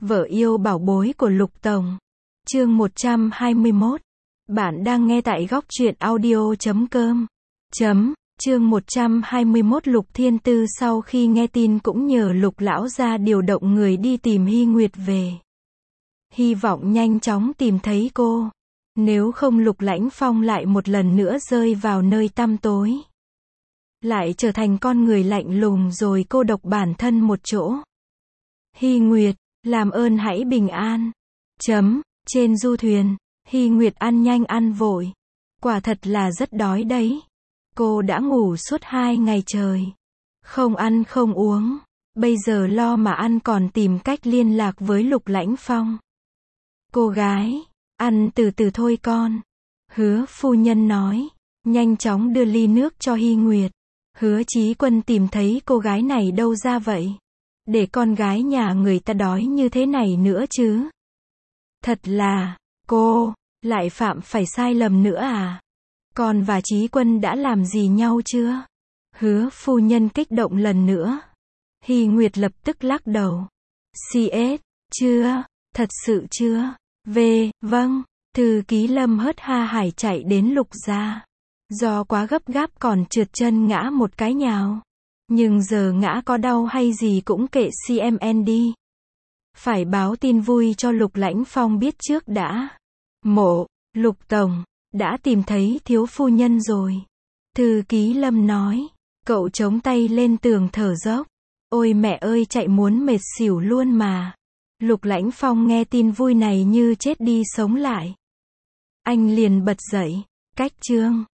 Vợ yêu bảo bối của Lục Tổng. Chương 121. Bạn đang nghe tại góc truyện audio.com. Chương 121. Lục Thiên Tư sau khi nghe tin cũng nhờ Lục lão gia điều động người đi tìm Hy Nguyệt về. Hy vọng nhanh chóng tìm thấy cô. Nếu không Lục Lãnh Phong lại một lần nữa rơi vào nơi tăm tối. Lại trở thành con người lạnh lùng rồi cô độc bản thân một chỗ. Hy Nguyệt, làm ơn hãy bình an. Trên du thuyền, Hy Nguyệt ăn nhanh ăn vội. Quả thật là rất đói đấy. Cô đã ngủ suốt 2 ngày trời. Không ăn không uống. Bây giờ lo mà ăn còn tìm cách liên lạc với Lục Lãnh Phong. Cô gái, ăn từ từ thôi con. Hứa phu nhân nói. Nhanh chóng đưa ly nước cho Hy Nguyệt. Hứa Chí Quân tìm thấy cô gái này đâu ra vậy? Để con gái nhà người ta đói như thế này nữa chứ. Thật là, cô, lại phạm phải sai lầm nữa à? Con và Chí Quân đã làm gì nhau chưa? Hứa phu nhân kích động lần nữa. Hy Nguyệt lập tức lắc đầu. CS, chưa, thật sự chưa. Vâng, thư ký Lâm hớt ha hải chạy đến Lục gia. Do quá gấp gáp còn trượt chân ngã một cái nhào. Nhưng giờ ngã có đau hay gì cũng kệ CMN đi. Phải báo tin vui cho Lục Lãnh Phong biết trước đã. Lục Tổng, đã tìm thấy thiếu phu nhân rồi. Thư ký Lâm nói. Cậu chống tay lên tường thở dốc. Ôi mẹ ơi chạy muốn mệt xỉu luôn mà. Lục Lãnh Phong nghe tin vui này như chết đi sống lại. Anh liền bật dậy. Cách chương